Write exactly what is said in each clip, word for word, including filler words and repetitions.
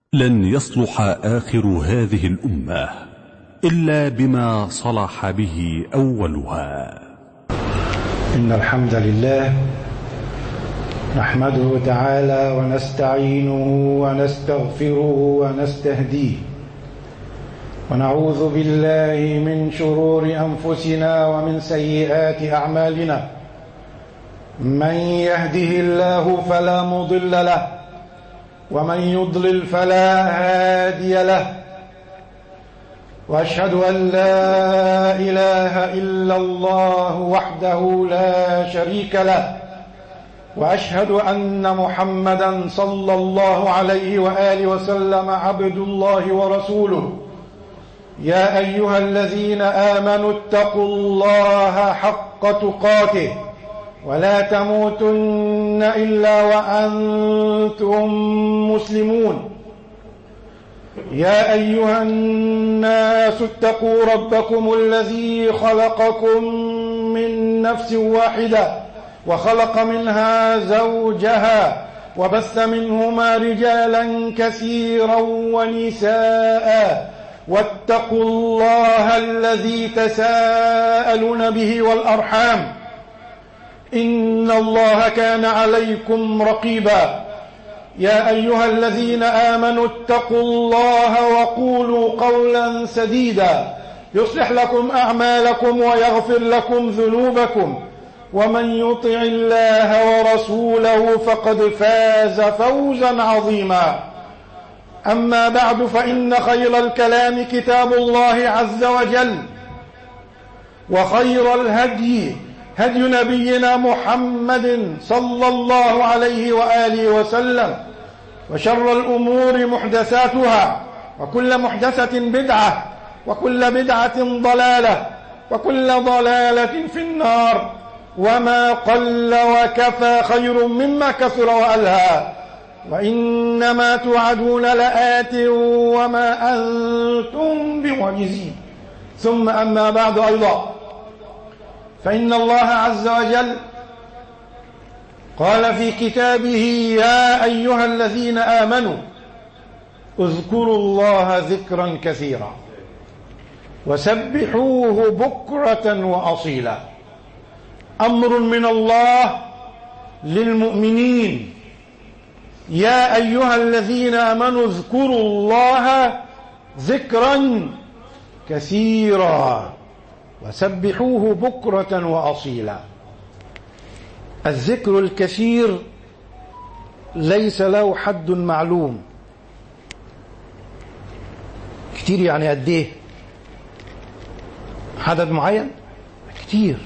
لن يصلح آخر هذه الأمة إلا بما صلح به أولها. إن الحمد لله نحمده تعالى ونستعينه ونستغفره ونستهديه، ونعوذ بالله من شرور أنفسنا ومن سيئات أعمالنا. من يهده الله فلا مضل له، ومن يضلل فلا هادي له، وأشهد أن لا إله إلا الله وحده لا شريك له، وأشهد أن محمدا صلى الله عليه وآله وسلم عبد الله ورسوله. يا أيها الذين آمنوا اتقوا الله حق تقاته ولا تموتن إلا وأنتم مسلمون. يا أيها الناس اتقوا ربكم الذي خلقكم من نفس واحدة وخلق منها زوجها وبث منهما رجالا كثيرا ونساء، واتقوا الله الذي تساءلون به والأرحام، إن الله كان عليكم رقيبا. يا أيها الذين آمنوا اتقوا الله وقولوا قولا سديدا يصلح لكم أعمالكم ويغفر لكم ذنوبكم، ومن يطع الله ورسوله فقد فاز فوزا عظيما. أما بعد، فإن خير الكلام كتاب الله عز وجل، وخير الهدي هدي نبينا محمد صلى الله عليه وآله وسلم، وشر الأمور محدثاتها، وكل محدثة بدعة، وكل بدعة ضلالة، وكل ضلالة في النار. وما قل وكفى خير مما كثر وألهى، وإنما توعدون لآت وما أنتم بمعجزين. ثم أما بعد أيضا، فإن الله عز وجل قال في كتابه: يا أيها الذين آمنوا اذكروا الله ذكرا كثيرا وسبحوه بكرة وأصيلا. أمر من الله للمؤمنين: يا أيها الذين آمنوا اذكروا الله ذكرا كثيرا وسبحوه بكرة وأصيلا. الذكر الكثير ليس له حد معلوم. كتير يعني قد ايه؟ عدد معين؟ كتير.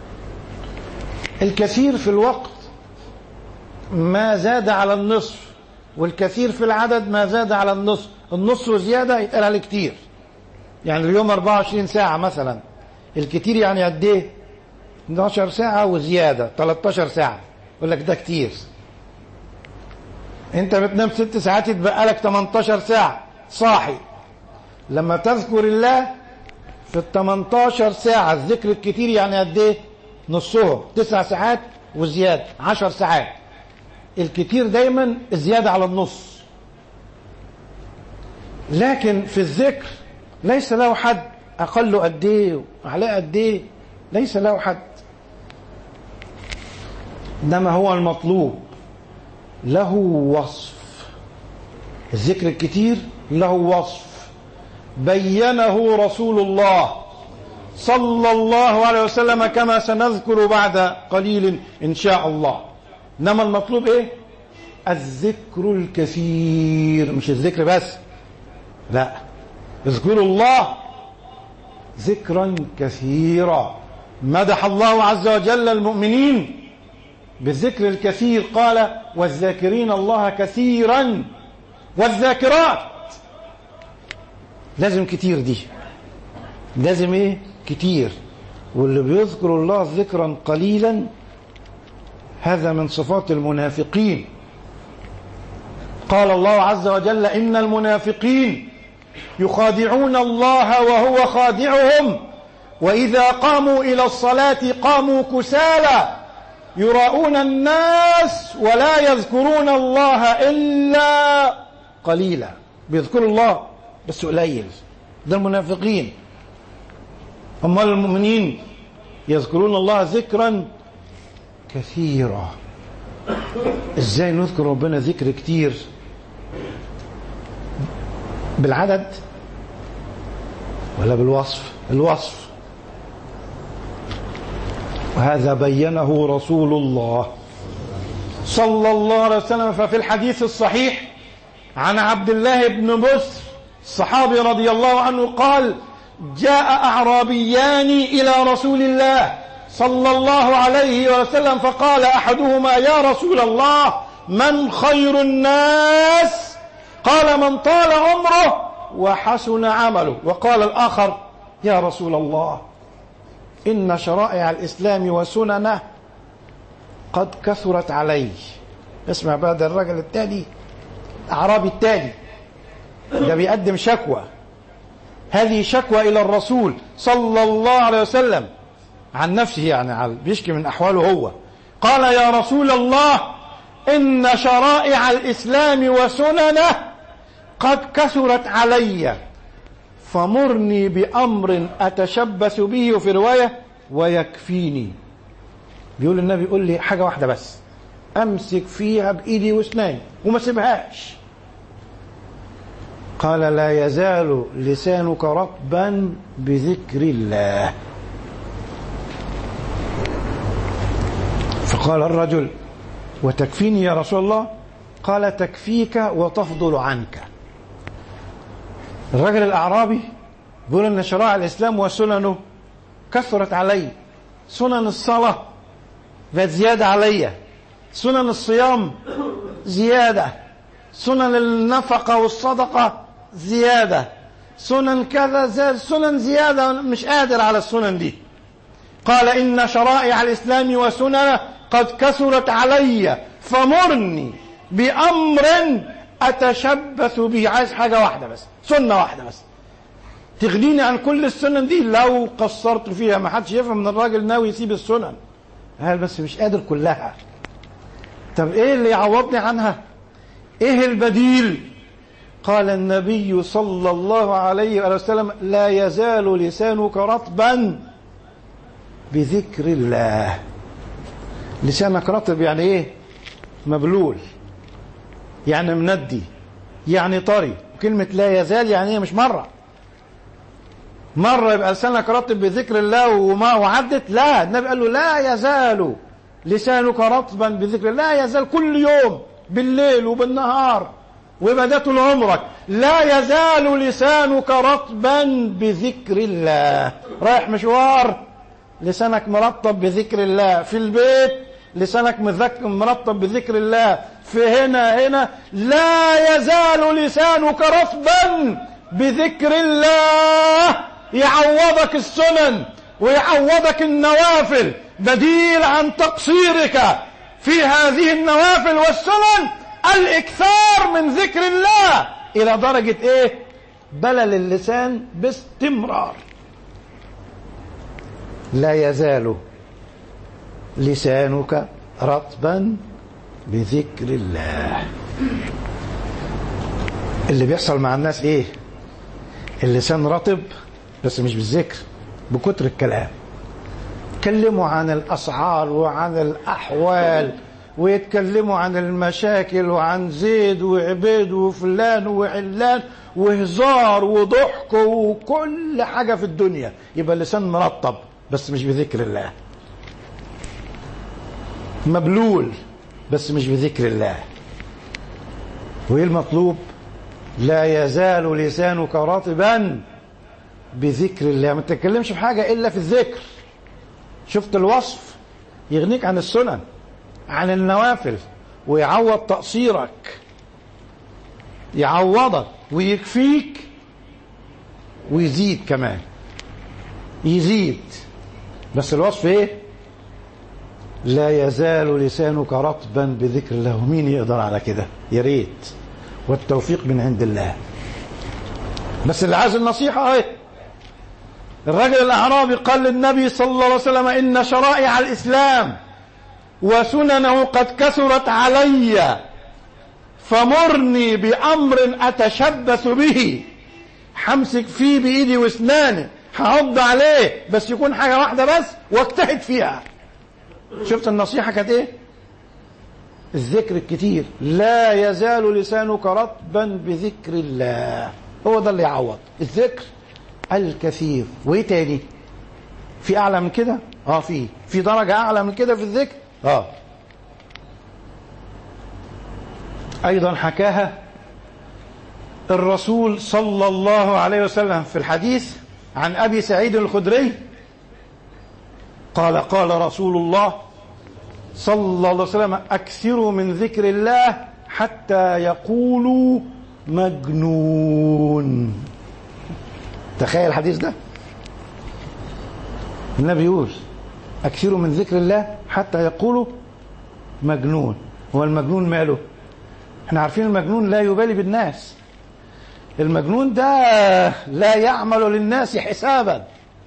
الكثير في الوقت ما زاد على النصف، والكثير في العدد ما زاد على النصف. النصف وزيادة يتقال عليه كتير. يعني اليوم أربعة وعشرين ساعة مثلا، الكتير يعني قد ايه؟ اثنتا عشرة ساعة وزيادة، ثلاثة عشر ساعة، يقول لك ده كتير. انت بتنام ست ساعات يتبقى لك ثمانية عشر ساعة صاحي. لما تذكر الله في ال ثمانية عشر ساعة، الذكر الكتير يعني قد ايه؟ نصهم، تسع ساعات وزيادة، عشر ساعات. الكتير دايما الزيادة على النص. لكن في الذكر ليس له حد، أقله قد ايه وأعلاه قد ايه، ليس له حد. إنما هو المطلوب له وصف. الذكر الكتير له وصف بينه رسول الله صلى الله عليه وسلم، كما سنذكر بعد قليل إن شاء الله. إنما المطلوب إيه؟ الذكر الكثير، مش الذكر بس، لا، اذكروا الله ذكرا كثيرا. مدح الله عز وجل المؤمنين بالذكر الكثير، قال: والذاكرين الله كثيرا والذاكرات. لازم كتير، دي لازم ايه؟ كتير. واللي بيذكر الله ذكرا قليلا هذا من صفات المنافقين. قال الله عز وجل: إن المنافقين يخادعون الله وهو خادعهم، وإذا قاموا إلى الصلاة قاموا كسالى يراؤون الناس ولا يذكرون الله إلا قليلا. بيذكروا الله بس قليل، ده المنافقين. أما المؤمنين يذكرون الله ذكرا كثيرا. ازاي نذكر ربنا ذكر كتير؟ بالعدد ولا بالوصف؟ الوصف، وهذا بينه رسول الله صلى الله عليه وسلم. ففي الحديث الصحيح عن عبد الله بن بسر الصحابي رضي الله عنه قال: جاء أعرابيان إلى رسول الله صلى الله عليه وسلم فقال أحدهما: يا رسول الله، من خير الناس؟ قال: من طال عمره وحسن عمله. وقال الآخر: يا رسول الله، إن شرائع الإسلام وسننه قد كثرت علي. اسمع بقى، ده الرجل التالي، أعرابي التالي، ده بيقدم شكوى. هذه شكوى إلى الرسول صلى الله عليه وسلم عن نفسه، يعني بيشكي من أحواله هو. قال: يا رسول الله، إن شرائع الإسلام وسننه قد كثرت علي، فمرني بأمر أتشبث به، في رواية ويكفيني. بيقول النبي: قول لي حاجة واحدة بس أمسك فيها بإيدي واسناني وما سيبهاش. قال: لا يزال لسانك رطبا بذكر الله. فقال الرجل: وتكفيني يا رسول الله؟ قال: تكفيك وتفضل عنك. الرجل الأعرابي بيقول أن شرائع الإسلام وسننه كثرت علي. سنن الصلاة بقت زيادة علي، سنن الصيام زيادة، سنن النفقة والصدقة زيادة، سنن كذا زيادة، سنن زيادة، مش قادر على السنن دي. قال: إن شرائع الإسلام وسننه قد كثرت علي، فمرني بأمر أتشبث به. عايز حاجة واحدة بس، سنة واحدة بس تغنيني عن كل السنن دي. لو قصرت فيها ما حدش يفهم من الراجل ناوي يسيب السنن، قال بس مش قادر كلها. طب ايه اللي يعوضني عنها؟ ايه البديل؟ قال النبي صلى الله عليه وسلم: لا يزال لسانك رطبا بذكر الله. لسانك رطب يعني ايه؟ مبلول، يعني مندي، يعني طري. كلمة لا يزال يعني ايه؟ مش مرة مرة يبقى لسانك رطب بذكر الله وما وعدت. لا، النبي قال له: لا يزال لسانك رطبا بذكر الله. لا يزال، كل يوم بالليل وبالنهار ويبقى طول عمرك. لا يزال لسانك رطبا بذكر الله. رايح مشوار لسانك مرطب بذكر الله، في البيت لسانك مرطب بذكر الله، في هنا هنا لا يزال لسانك رطبا بذكر الله. يعوضك السنن ويعوضك النوافل، بديل عن تقصيرك في هذه النوافل والسنن الإكثار من ذكر الله. إلى درجة إيه؟ بلل اللسان باستمرار. لا يزال لسانك رطبا بذكر الله. اللي بيحصل مع الناس إيه؟ اللسان رطب بس مش بالذكر، بكتر الكلام. يتكلموا عن الأسعار وعن الأحوال، ويتكلموا عن المشاكل وعن زيد وعبيد وفلان وعلان، وهزار وضحك وكل حاجة في الدنيا. يبقى اللسان مرطب بس مش بذكر الله، مبلول بس مش بذكر الله. وإيه المطلوب؟ لا يزال لسانك رطبا بذكر الله. ما تتكلمش في حاجة إلا في الذكر. شفت الوصف؟ يغنيك عن السنن، عن النوافل، ويعوض تقصيرك، يعوضك ويكفيك ويزيد كمان، يزيد. بس الوصف ايه؟ لا يزال لسانك رطبا بذكر الله. ومين يقدر على كده؟ يا ريت، والتوفيق من عند الله. بس اللي عايز النصيحة اهي. الرجل الأعرابي قال للنبي صلى الله عليه وسلم: إن شرائع الإسلام وسننه قد كثرت علي، فمرني بأمر أتشبث به، همسك فيه بإيدي واسناني، هعض عليه، بس يكون حاجة واحدة بس واجتهد فيها. شفت النصيحة كانت ايه؟ الذكر الكتير. لا يزال لسانك رطبا بذكر الله، هو ده اللي يعوض الذكر الكثير. وايه تاني؟ في اعلى من كده؟ اه في في درجة اعلى من كده في الذكر. اه ايضا حكاها الرسول صلى الله عليه وسلم في الحديث عن ابي سعيد الخدري قال قال رسول الله صلى الله عليه وسلم: اكثروا من ذكر الله حتى يقولوا مجنون. تخيل الحديث ده، النبي يقول اكثروا من ذكر الله حتى يقولوا مجنون. هو المجنون ماله؟ احنا عارفين المجنون لا يبالي بالناس، المجنون ده لا يعمل للناس حسابا.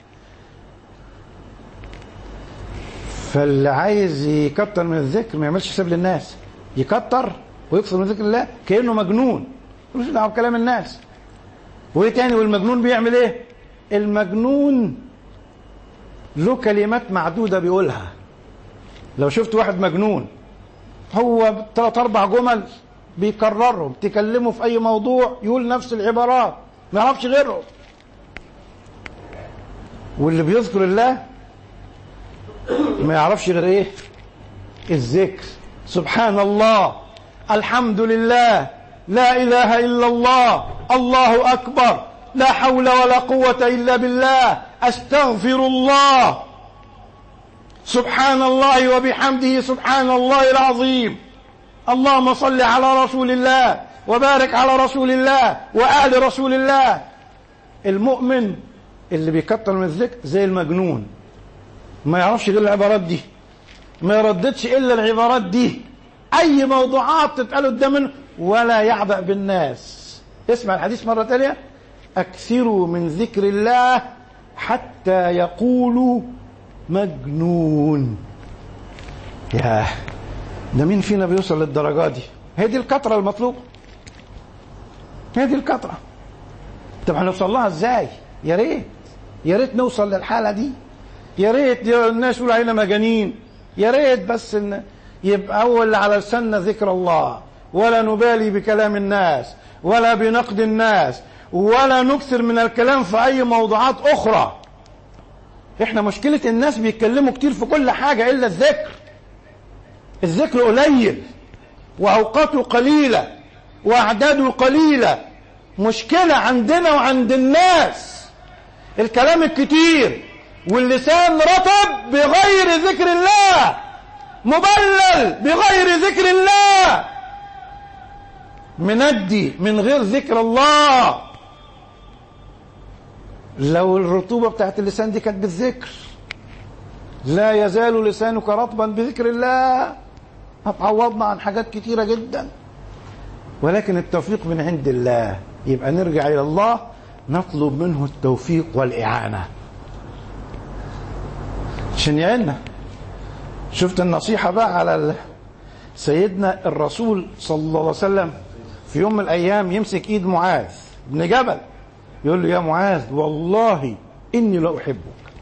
فاللي عايز يكتر من الذكر ما يعملش حساب للناس، يكتر ويكثر من ذكر الله كأنه مجنون، ملوش دعوه بكلام الناس. وايه تاني؟ والمجنون بيعمل ايه؟ المجنون له كلمات معدودة بيقولها. لو شفت واحد مجنون هو ثلاث اربع جمل بيكررهم، تكلمه في اي موضوع يقول نفس العبارات، ما يعرفش غيرهم. واللي بيذكر الله ما يعرفش غير ايه؟ الذكر. سبحان الله، الحمد لله، لا اله الا الله، الله اكبر، لا حول ولا قوة الا بالله، استغفر الله، سبحان الله وبحمده سبحان الله العظيم، اللهم صل على رسول الله وبارك على رسول الله وآل رسول الله. المؤمن اللي بيكتر من الذكر زي المجنون، ما يعرفش غير العبارات دي، ما يرددش الا العبارات دي، اي موضوعات تتقال قدامه ولا يعبأ بالناس. اسمع الحديث مرة تانية: اكثروا من ذكر الله حتى يقولوا مجنون. ياه، ده مين فينا بيوصل للدرجة دي؟ هي دي الكترة المطلوبة، هي دي الكترة. طب هنوصل لها ازاي؟ يا ريت يا ريت نوصل للحالة دي، يا ريت الناس يقولوا علينا مجانين، يا ريت بس ان يبقى اول على لساننا ذكر الله، ولا نبالي بكلام الناس ولا بنقد الناس، ولا نكثر من الكلام في اي موضوعات اخرى. احنا مشكلة الناس بيتكلموا كتير في كل حاجة الا الذكر. الذكر قليل واوقاته قليلة واعداده قليلة. مشكلة عندنا وعند الناس الكلام الكتير، واللسان رطب بغير ذكر الله، مبلل بغير ذكر الله، مندي من غير ذكر الله. لو الرطوبة بتاعت اللسان دي كانت بالذكر، لا يزال لسانك رطبا بذكر الله، هتعوضنا عن حاجات كتيرة جدا. ولكن التوفيق من عند الله، يبقى نرجع إلى الله نطلب منه التوفيق والإعانة عشان يعيننا. شفت النصيحة بقى على سيدنا الرسول صلى الله عليه وسلم في يوم من الأيام يمسك إيد معاذ بن جبل يقول له: يا معاذ والله إني لأحبك.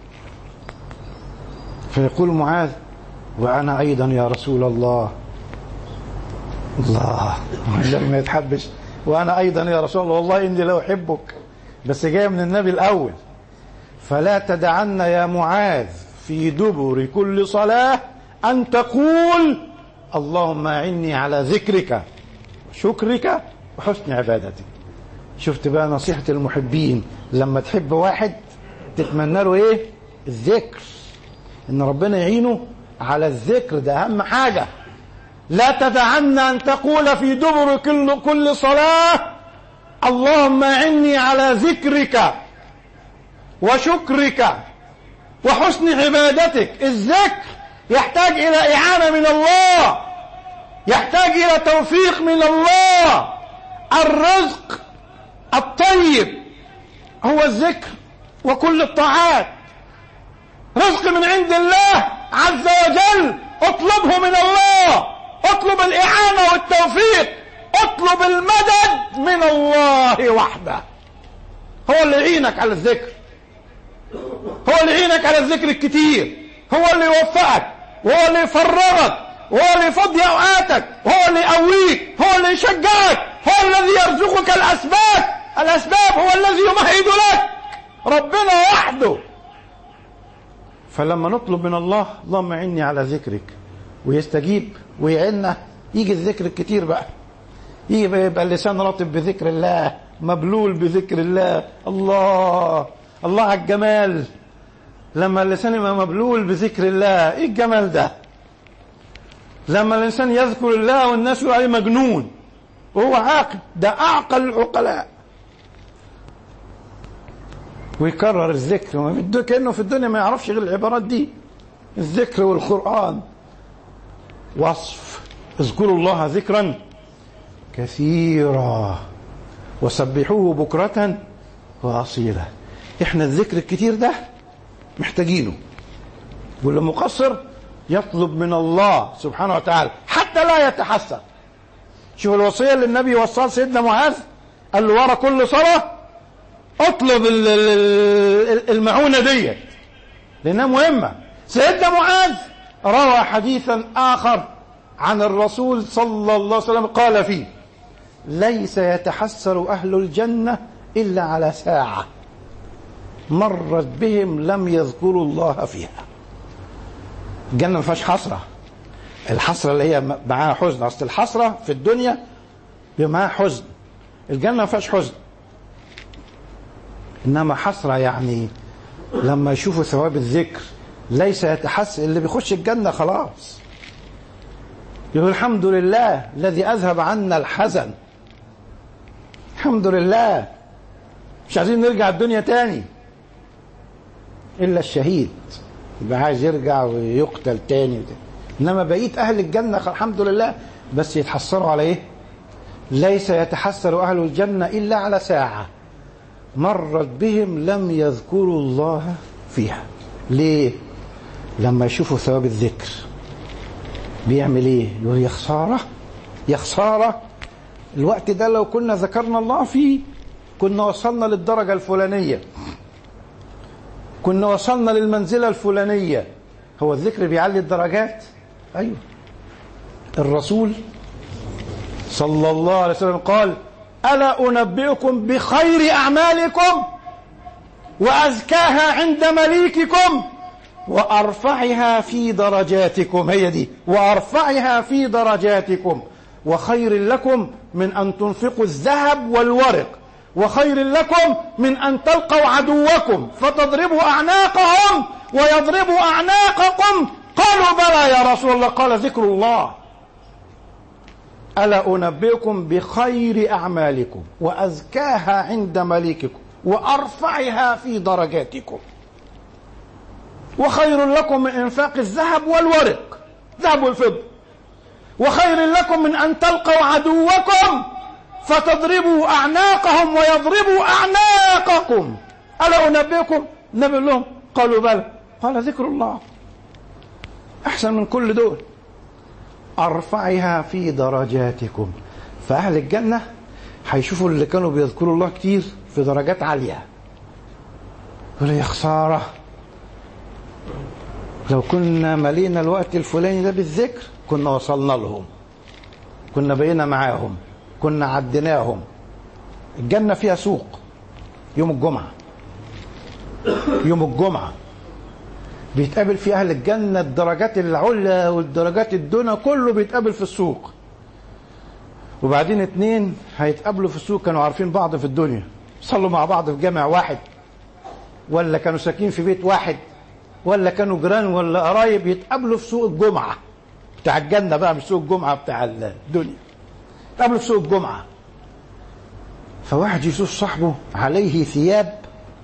فيقول معاذ: وأنا أيضا يا رسول الله. الله، ما يتحبش وأنا أيضا يا رسول الله، والله إني لأحبك، بس جاي من النبي الأول. فلا تدعن يا معاذ في دبر كل صلاة أن تقول: اللهم أعني على ذكرك وشكرك وحسن عبادتك. شفت بقى نصيحة المحبين؟ لما تحب واحد تتمنى له ايه؟ الذكر، ان ربنا يعينه على الذكر، ده اهم حاجة. لا تدعن ان تقول في دبر كل, كل صلاة: اللهم أعني على ذكرك وشكرك وحسن عبادتك. الذكر يحتاج إلى إعانة من الله، يحتاج إلى توفيق من الله. الرزق الطيب هو الذكر وكل الطاعات، رزق من عند الله عز وجل، اطلبه من الله، اطلب الإعانة والتوفيق، اطلب المدد من الله وحده، هو اللي يعينك على الذكر، هو اللي يعينك على الذكر الكتير، هو اللي يوفقك، وهو اللي يفرغك، وهو اللي يفضي اوقاتك، وهو اللي يقويك، هو اللي يشجعك، هو الذي يرزقك الاسباب، الاسباب هو الذي يمهد لك، ربنا وحده. فلما نطلب من الله اللهم اعني على ذكرك ويستجيب ويعيننا، يجي الذكر الكتير بقى، يجي يبقى اللسان رطب بذكر الله، مبلول بذكر الله. الله الله على الجمال، لما اللسان يبقى مبلول بذكر الله، ايه الجمال ده؟ لما الانسان يذكر الله والناس يقول عليه مجنون وهو عاقل، ده اعقل العقلاء. ويكرر الذكر كأنه في الدنيا ما يعرفش غير العبارات دي، الذكر والقرآن. وصف: اذكروا الله ذكرا كثيرا وسبحوه بكرة وأصيلا. احنا الذكر الكتير ده محتاجينه، واللي مقصر يطلب من الله سبحانه وتعالى حتى لا يتحسر. شوف الوصية اللي النبي وصاها سيدنا معاذ، قال له ورا كل صلاة اطلب المعونة دي لأنها مهمة. سيدنا معاذ روى حديثا آخر عن الرسول صلى الله عليه وسلم قال فيه: ليس يتحسر أهل الجنة إلا على ساعة مرت بهم لم يذكروا الله فيها. الجنة ما فيهاش حسرة، الحسرة اللي هي معاها حزن، أصل الحسرة في الدنيا معاها حزن، الجنة ما فيهاش حزن، إنما حسرة يعني لما يشوفوا ثواب الذكر. ليس يتحسر، اللي بيخش الجنة خلاص يقول الحمد لله الذي أذهب عنا الحزن، الحمد لله، مش عايزين نرجع الدنيا تاني. إلا الشهيد يبقى عايز يرجع ويقتل تاني وتاني. إنما بقيت أهل الجنة الحمد لله، بس يتحسروا على إيه؟ ليس يتحسر أهل الجنة إلا على ساعة مرت بهم لم يذكروا الله فيها. ليه؟ لما يشوفوا ثواب الذكر بيعمل ايه؟ يقول يا خسارة، يا خسارة الوقت ده لو كنا ذكرنا الله فيه كنا وصلنا للدرجة الفلانية، كنا وصلنا للمنزلة الفلانية. هو الذكر بيعلي الدرجات؟ أيوه. الرسول صلى الله عليه وسلم قال: ألا أنبئكم بخير أعمالكم وأزكاها عند مليككم وأرفعها في درجاتكم. هي دي، وأرفعها في درجاتكم، وخير لكم من أن تنفقوا الذهب والورق، وخير لكم من أن تلقوا عدوكم فتضربوا أعناقهم ويضربوا أعناقكم. قالوا بلى يا رسول الله، قال ذكر الله. ألا أنبئكم بخير أعمالكم وأزكاها عند مليككم وأرفعها في درجاتكم، وخير لكم من إنفاق الذهب والورق، ذهب والفضة، وخير لكم من أن تلقوا عدوكم فتضربوا أعناقهم ويضربوا أعناقكم. ألا أنبئكم؟ نبي لهم قالوا بلى، قال ذكر الله أحسن من كل دول. أرفعها في درجاتكم. فأهل الجنة هيشوفوا اللي كانوا بيذكروا الله كتير في درجات عالية، يقولوا يا خسارة لو كنا ملينا الوقت الفلاني ده بالذكر كنا وصلنا لهم، كنا بقينا معاهم، كنا عديناهم. الجنة فيها سوق يوم الجمعة، يوم الجمعة بيتقابل في أهل الجنة الدرجات العلى والدرجات الدنيا، كله بيتقابل في السوق. وبعدين اتنين هيتقابلوا في السوق كانوا عارفين بعض في الدنيا، صلوا مع بعض في جامع واحد، ولا كانوا ساكنين في بيت واحد، ولا كانوا جيران ولا قرايب، يتقابلوا في سوق الجمعة بتاع الجنة بقى، مش سوق الجمعة بتاع الدنيا، يتقابلوا في سوق الجمعة. فواحد يشوف صاحبه عليه ثياب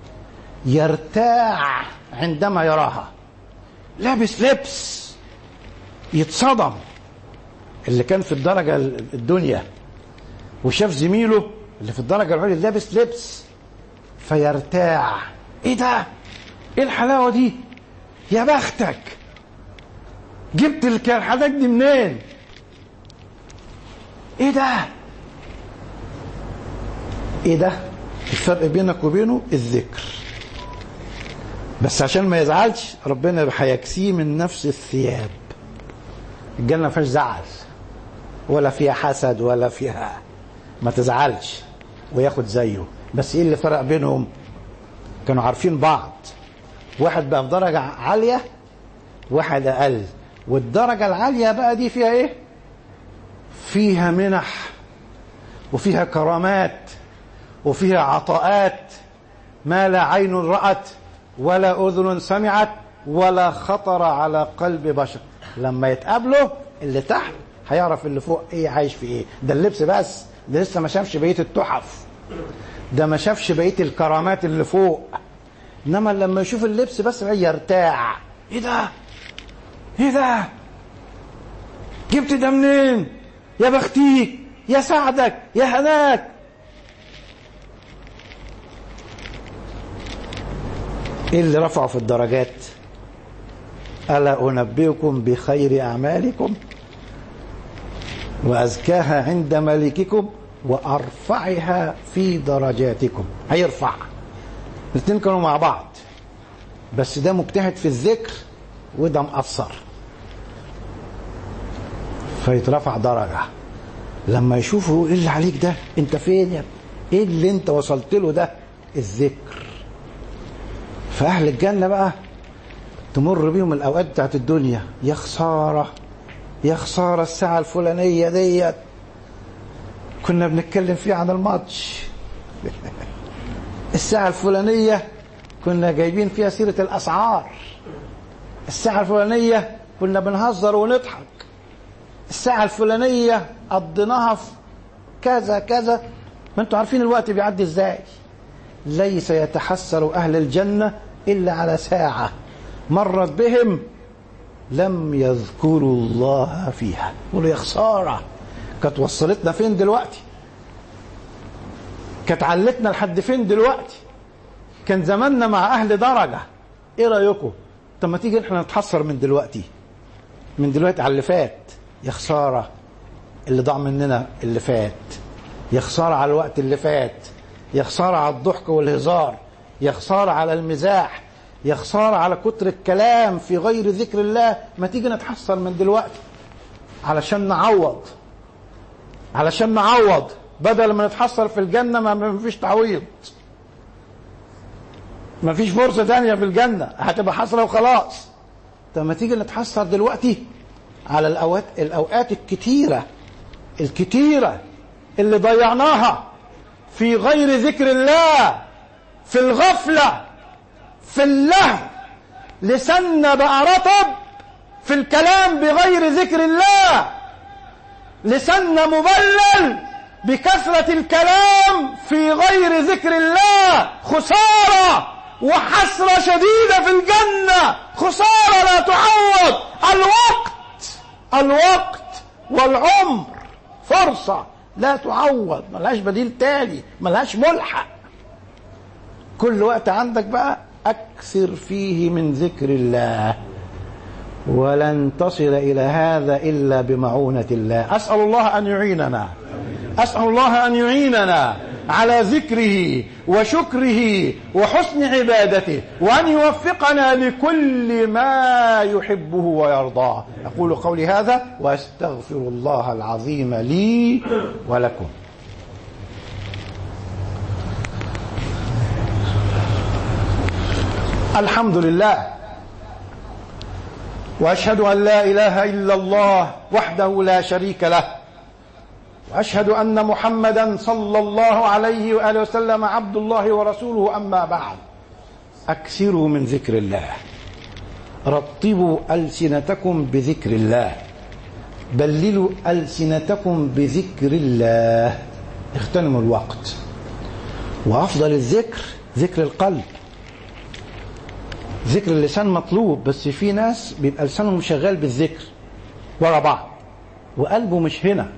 يرتاع عندما يراها، لابس لبس يتصدم، اللي كان في الدرجة الدنيا وشاف زميله اللي في الدرجة العليا لابس لبس فيرتاع. ايه ده؟ ايه الحلاوة دي؟ يا بختك، جبت الحاجات دي منين؟ ايه ده؟ ايه ده؟ الفرق بينك وبينه الذكر. بس عشان ما يزعلش ربنا هيكسيه من نفس الثياب. الجنة ما فيهاش زعل ولا فيها حسد ولا فيها، ما تزعلش وياخد زيه. بس ايه اللي فرق بينهم؟ كانوا عارفين بعض، واحد بقى في درجة عالية واحد اقل. والدرجة العالية بقى دي فيها ايه؟ فيها منح وفيها كرامات وفيها عطاءات ما لا عين رأت ولا أذن سمعت ولا خطر على قلب بشر. لما يتقابلوا اللي تحت هيعرف اللي فوق ايه عايش في ايه. ده اللبس بس، ده لسه ما شافش بقية التحف، ده ما شافش بقية الكرامات اللي فوق. انما لما يشوف اللبس بس يرتاع. ايه ده؟ ايه ده؟ جبت ده منين؟ يا بختيك، يا سعدك، يا هناك. ايه اللي رفعه في الدرجات؟ ألا أنبئكم بخير أعمالكم وأزكاها عند ملككم وأرفعها في درجاتكم. هيرفع. الاثنين كانوا مع بعض، بس ده مجتهد في الذكر وده مقصر، فيترفع درجة. لما يشوفوا ايه اللي عليك ده، انت فين يا ايه اللي انت وصلت له ده؟ الذكر. فأهل الجنة بقى تمر بيهم الأوقات بتاعت الدنيا، يا خسارة يا خسارة الساعة الفلانية ديت كنا بنتكلم فيها عن الماتش الساعة الفلانية كنا جايبين فيها سيرة الأسعار، الساعة الفلانية كنا بنهزر ونضحك، الساعة الفلانية قضيناها في كذا كذا. ما انتوا عارفين الوقت بيعدي ازاي. ليس يتحسر أهل الجنة إلا على ساعة مرت بهم لم يذكروا الله فيها. قولوا يا خسارة، كانت وصلتنا فين دلوقتي؟ كانت علتنا لحد فين دلوقتي؟ كان زماننا مع أهل درجة. إيه رأيكم؟ طب ما تيجي إحنا نتحسر من دلوقتي، من دلوقتي على اللي فات. يا خسارة اللي ضاع مننا اللي فات، يا خسارة على الوقت اللي فات، يا خسارة على الضحك والهزار، يا خسارة على المزاح، يا خسارة على كتر الكلام في غير ذكر الله. ما تيجي نتحسر من دلوقتي علشان نعوض، علشان نعوض بدل ما نتحسر في الجنة. ما فيش تعويض، ما فيش فرصة تانية في الجنة، هتبقى حسرة وخلاص. طب ما تيجي نتحسر دلوقتي على الأوقات الأوقات الكتيرة الكتيرة اللي ضيعناها في غير ذكر الله، في الغفلة، في اللهو. لساننا بقى رطب في الكلام بغير ذكر الله، لساننا مبلل بكثرة الكلام في غير ذكر الله. خسارة وحسرة شديدة في الجنة، خسارة لا تعوض. الوقت الوقت والعمر فرصة لا تعوض، ملهاش بديل تاني، ملهاش ملحق. كل وقت عندك بقى أكثر فيه من ذكر الله، ولن تصل إلى هذا إلا بمعونة الله. أسأل الله أن يعيننا، أسأل الله أن يعيننا على ذكره وشكره وحسن عبادته، وأن يوفقنا لكل ما يحبه ويرضاه. أقول قولي هذا وأستغفر الله العظيم لي ولكم. الحمد لله، وأشهد أن لا إله إلا الله وحده لا شريك له، وأشهد أن محمدا صلى الله عليه وآله وسلم عبد الله ورسوله. أما بعد، أكثروا من ذكر الله، رطبوا ألسنتكم بذكر الله، بللوا ألسنتكم بذكر الله. اغتنموا الوقت. وأفضل الذكر ذكر القلب. ذكر اللسان مطلوب، بس في ناس بيبقى لسانهم شغال بالذكر ورا بعض وقلبه مش هنا،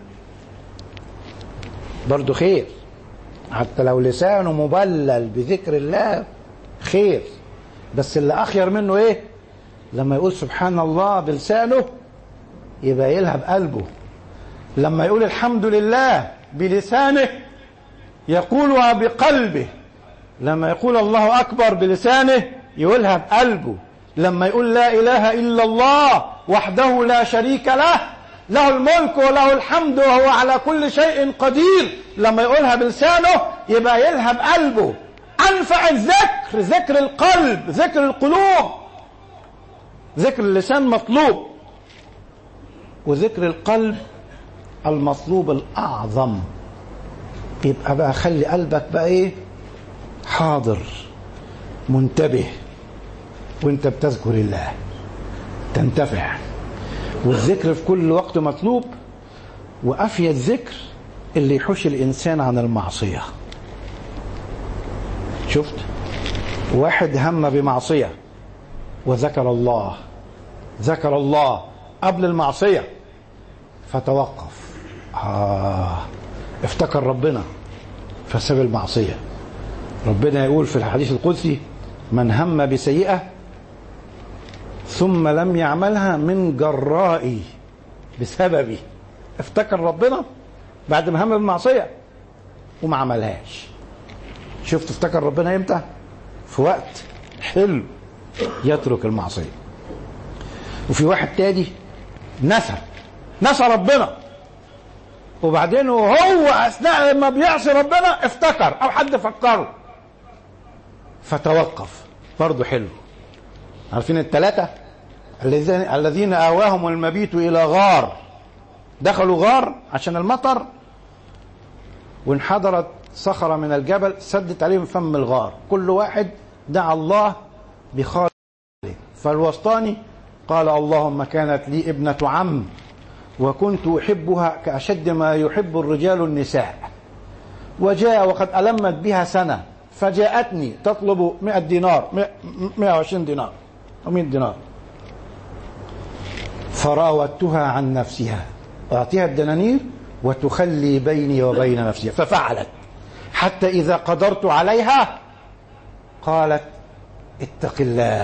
برضو خير. حتى لو لسانه مبلل بذكر الله خير، بس اللي أخير منه إيه؟ لما يقول سبحان الله بلسانه يبقى يلها بقلبه، لما يقول الحمد لله بلسانه يقولها بقلبه. لما يقول الله أكبر بلسانه يقولها بقلبه. لما يقول لا إله إلا الله وحده لا شريك له له الملك وله الحمد وهو على كل شيء قدير، لما يقولها بلسانه يبقى يلها بقلبه. أنفع الذكر ذكر القلب، ذكر القلوب. ذكر اللسان مطلوب، وذكر القلب المطلوب الأعظم. يبقى بقى خلي قلبك بقى ايه؟ حاضر منتبه، وانت بتذكر الله تنتفع. والذكر في كل وقت مطلوب. وأفيد ذكر اللي يحوش الإنسان عن المعصية. شفت واحد هم بمعصية وذكر الله، ذكر الله قبل المعصية فتوقف، آه افتكر ربنا فساب المعصية. ربنا يقول في الحديث القدسي: من هم بسيئة ثم لم يعملها من جرائي، بسببي. افتكر ربنا بعد ما هم بالمعصية وما عملهاش. شفت افتكر ربنا امتى؟ في وقت حلو يترك المعصية. وفي واحد تاني نسى نسى ربنا، وبعدين وهو أثناء ما بيعصي ربنا افتكر أو حد فكره فتوقف، برضه حلو. عارفين الثلاثة الذين آواهم المبيت إلى غار، دخلوا غار عشان المطر وانحدرت صخرة من الجبل سدت عليهم فم الغار، كل واحد دعا الله بخالق. فالوسطاني قال: اللهم كانت لي ابنة عم وكنت أحبها كأشد ما يحب الرجال النساء، وجاء وقد ألمت بها سنة فجاءتني تطلب مئة دينار، مئة وعشرين دينار أو مئة دينار، فراودتها عن نفسها، أعطيها الدنانير وتخلي بيني وبين نفسها، ففعلت حتى إذا قدرت عليها قالت: اتق الله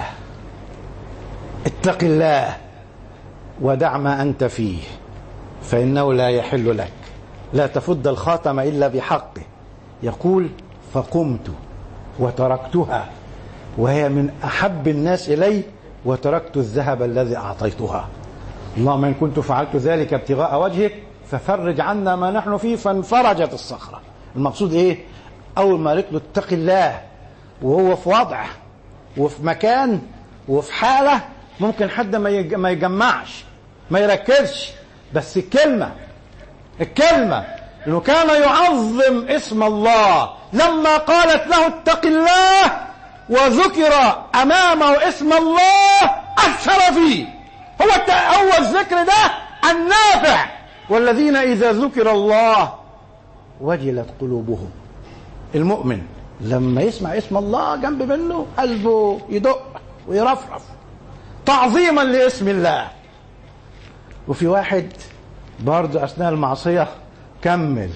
اتق الله ودع ما أنت فيه فإنه لا يحل لك، لا تفد الخاتم إلا بحقه. يقول: فقمت وتركتها وهي من أحب الناس إلي وتركت الذهب الذي أعطيتها. اللهم إن كنت فعلت ذلك ابتغاء وجهك ففرج عنا ما نحن فيه. فانفرجت الصخرة. المقصود إيه؟ أول ما قالت له اتق الله وهو في وضع وفي مكان وفي حالة ممكن حد ما يجمعش ما يركزش، بس الكلمة الكلمة إنه كان يعظم اسم الله. لما قالت له اتق الله وذكر أمامه اسم الله أثر فيه. هو هو الذكر ده النافع. والذين إذا ذكر الله وجلت قلوبهم. المؤمن لما يسمع اسم الله جنب منه قلبه يدق ويرفرف تعظيما لاسم الله. وفي واحد برضه أثناء المعصية كمل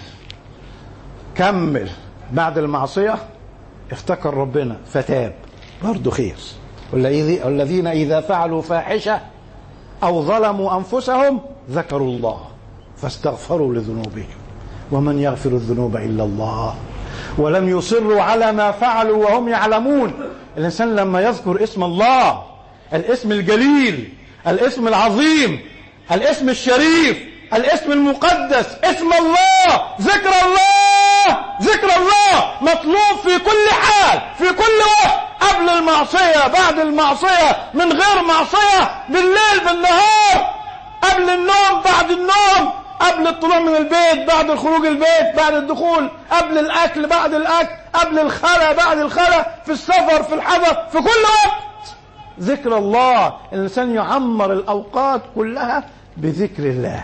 كمل بعد المعصية افتكر ربنا فتاب، برضه خير. والذين إذا فعلوا فاحشة أو ظلموا أنفسهم ذكروا الله فاستغفروا لذنوبهم ومن يغفر الذنوب إلا الله ولم يصروا على ما فعلوا وهم يعلمون. الإنسان لما يذكر اسم الله، الاسم الجليل، الاسم العظيم، الاسم الشريف، الاسم المقدس، اسم الله، ذكر الله ذكر الله مطلوب في كل حال، في كل وقت، قبل المعصية، بعد المعصية، من غير معصية، بالليل بالنهار، قبل النوم بعد النوم، قبل الطلوع من البيت بعد الخروج البيت بعد الدخول، قبل الأكل بعد الأكل، قبل الخلا بعد الخلا، في السفر في الحضر، في كل وقت ذكر الله. الإنسان يعمر الأوقات كلها بذكر الله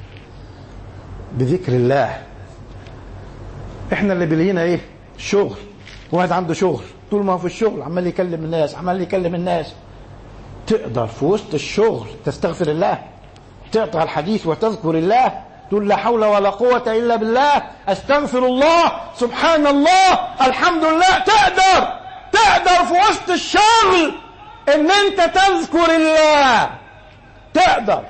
بذكر الله. احنا اللي بلينا ايه؟ شغل. واحد عنده شغل طول ما هو في الشغل عمال يكلم الناس عمال يكلم الناس. تقدر في وسط الشغل تستغفر الله، تقطع الحديث وتذكر الله، تقول لا حول ولا قوة إلا بالله، أستغفر الله، سبحان الله، الحمد لله. تقدر تقدر في وسط الشغل ان انت تذكر الله، تقدر.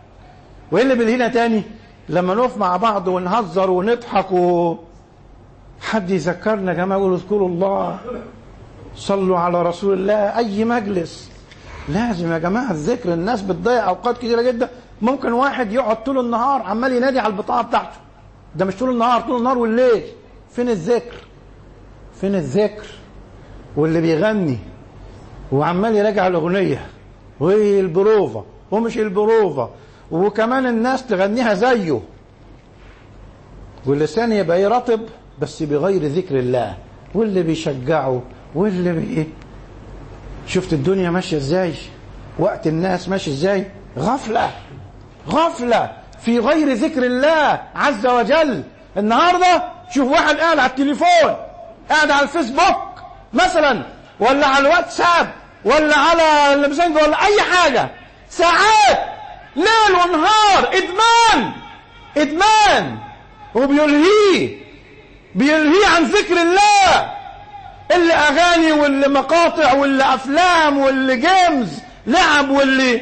وايه اللي بالهنا تاني؟ لما نقف مع بعض ونهزر ونضحك و... حد يذكرنا يا جماعة، يقولوا اذكروا الله، صلوا على رسول الله. أي مجلس لازم يا جماعة الذكر. الناس بتضيع أوقات كتيرة جدا. ممكن واحد يقعد طول النهار عمال ينادي على البطاقة بتاعته، ده مش طول النهار، طول النهار والليل. فين الذكر؟ فين الذكر؟ واللي بيغني وعمال يراجع الأغنية والبروفة ومش البروفة، وكمان الناس تغنيها زيه، واللسان يبقى يرطب بس بغير ذكر الله، واللي بيشجعه واللي بي... شفت الدنيا ماشية ازاي، وقت الناس ماشي ازاي، غفلة غفلة في غير ذكر الله عز وجل. النهاردة شوف واحد قاعد على التليفون، قاعد على الفيسبوك مثلا، ولا على الواتساب، ولا على الماسنجر، ولا اي حاجة، ساعات ليل ونهار، ادمان ادمان، وبيلهيه بيلهيه عن ذكر الله. اللي اغاني واللي مقاطع واللي افلام واللي جيمز لعب واللي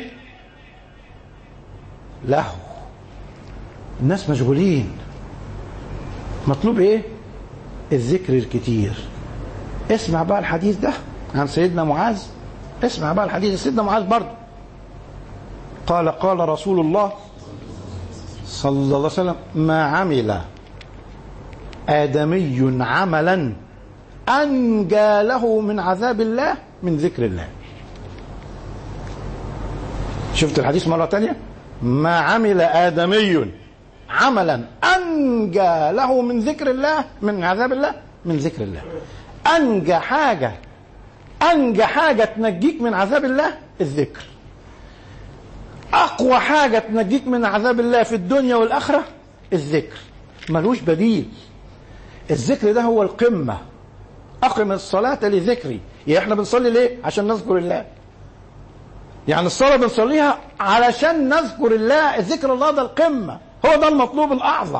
لهو. الناس مشغولين. مطلوب ايه؟ الذكر الكتير. اسمع بقى الحديث ده عن سيدنا معاذ. اسمع بقى الحديث سيدنا معاذ برضه قال قال رسول الله صلى الله عليه وسلم: ما عمل آدمي عملا أنجى له من عذاب الله من ذكر الله. شفت الحديث مرة تانية؟ ما عمل آدمي عملا أنجى له من ذكر الله من عذاب الله من ذكر الله. أنجى حاجة أنجى حاجة تنجيك من عذاب الله الذكر. أقوى حاجة تنجيك من عذاب الله في الدنيا والآخرة الذكر، ملوش بديل. الذكر ده هو القمة. أقم الصلاة لذكري. يعني احنا بنصلي ليه؟ عشان نذكر الله. يعني الصلاة بنصليها علشان نذكر الله. الذكر الله ده القمة، هو ده المطلوب الأعظم.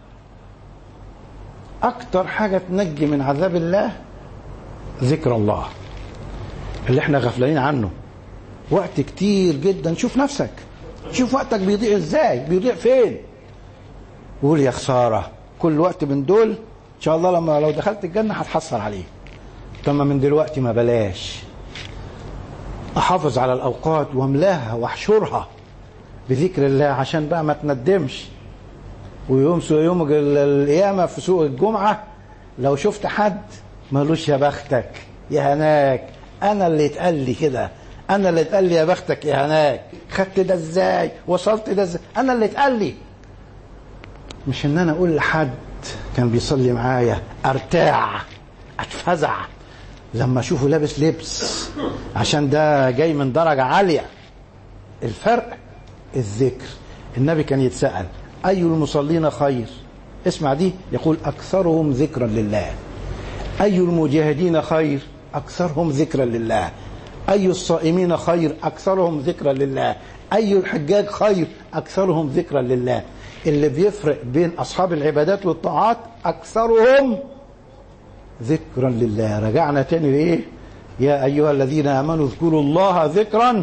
أكتر حاجة تنجي من عذاب الله ذكر الله اللي احنا غفلانين عنه. وقت كتير جدا. شوف نفسك، شوف وقتك بيضيع ازاي، بيضيع فين. قول يا خسارة، كل وقت من دول ان شاء الله لما لو دخلت الجنة هتحصل عليه. طب من دلوقتي ما بلاش. احافظ على الاوقات واملاها واحشرها بذكر الله عشان بقى ما تندمش. ويوم يوم القيامة في سوق الجمعة لو شفت حد مالوش يا بختك يا هناك، انا اللي اتقال لي كده، انا اللي اتقال لي يا بختك يا هناك، خدت ده ازاي، وصلت ده ازاي، انا اللي اتقال لي. مش ان انا اقول لحد كان بيصلي معايا ارتاع اتفزع لما اشوفه لابس لبس عشان ده جاي من درجة عالية. الفرق الذكر. النبي كان يتسأل اي المصلين خير، اسمع دي، يقول اكثرهم ذكرا لله. اي المجاهدين خير، اكثرهم ذكرا لله. اي الصائمين خير، اكثرهم ذكرا لله. اي الحجاج خير، اكثرهم ذكرا لله. اللي بيفرق بين اصحاب العبادات والطاعات اكثرهم ذكرا لله. رجعنا تاني لايه؟ يا ايها الذين امنوا اذكروا الله ذكرا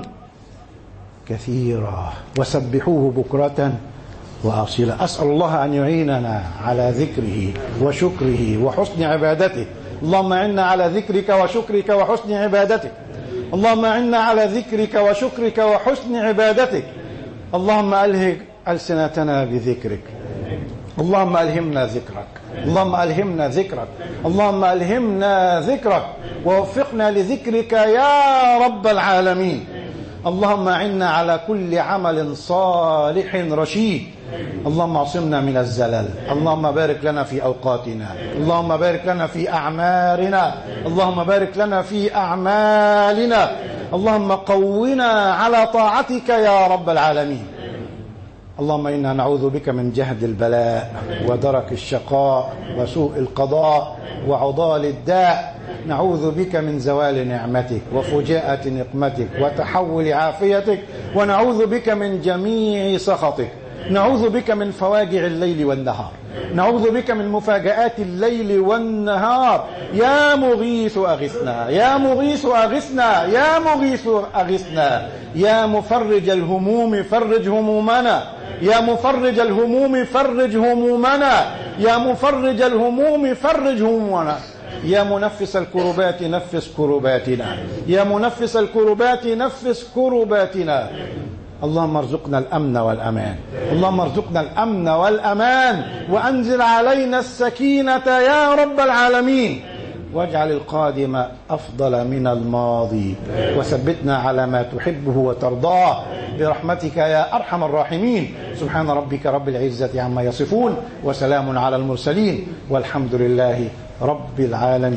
كثيرا وسبحوه بكرة وأصيلا. أسأل الله أن يعيننا على ذكره وشكره وحسن عبادته. اللهم أعنا على ذكرك وشكرك وحسن عبادتك. اللهم أعنا على ذكرك وشكرك وحسن عبادتك. اللهم ألهج ألسنتنا بذكرك. اللهم ألهمنا ذكرك. اللهم ألهمنا ذكرك. اللهم ألهمنا ذكرك ووفقنا لذكرك يا رب العالمين. اللهم أعنا على كل عمل صالح رشيد. اللهم اعصمنا من الزلل. اللهم بارك لنا في أوقاتنا. اللهم بارك لنا في أعمارنا. اللهم بارك لنا في أعمالنا. اللهم قونا على طاعتك يا رب العالمين. اللهم إنا نعوذ بك من جهد البلاء ودرك الشقاء وسوء القضاء وعضال الداء. نعوذ بك من زوال نعمتك وفجاءة نقمتك وتحول عافيتك. ونعوذ بك من جميع سخطك. نعوذ بك من فواجع الليل والنهار. نعوذ بك من مفاجآت الليل والنهار. يا مغيث أغثنا. يا مغيث أغثنا. يا مغيث أغثنا. يا مفرج الهموم فرج همومنا. يا مفرج الهموم فرج همومنا. يا مفرج الهموم فرج همومنا، يا منفس الكربات نفس كرباتنا، يا منفس الكربات نفس كرباتنا. اللهم ارزقنا الأمن والأمان، اللهم ارزقنا الأمن والأمان، وأنزل علينا السكينة يا رب العالمين، واجعل القادم أفضل من الماضي، وثبتنا على ما تحبه وترضاه برحمتك يا أرحم الراحمين. سبحان ربك رب العزة عما يصفون، وسلام على المرسلين، والحمد لله رب العالمين.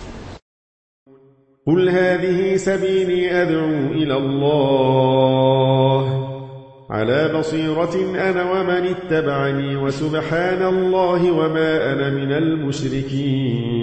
قل هذه سبيلي أدعو إلى الله على بصيرة أنا ومن اتبعني، وسبحان الله وما أنا من المشركين.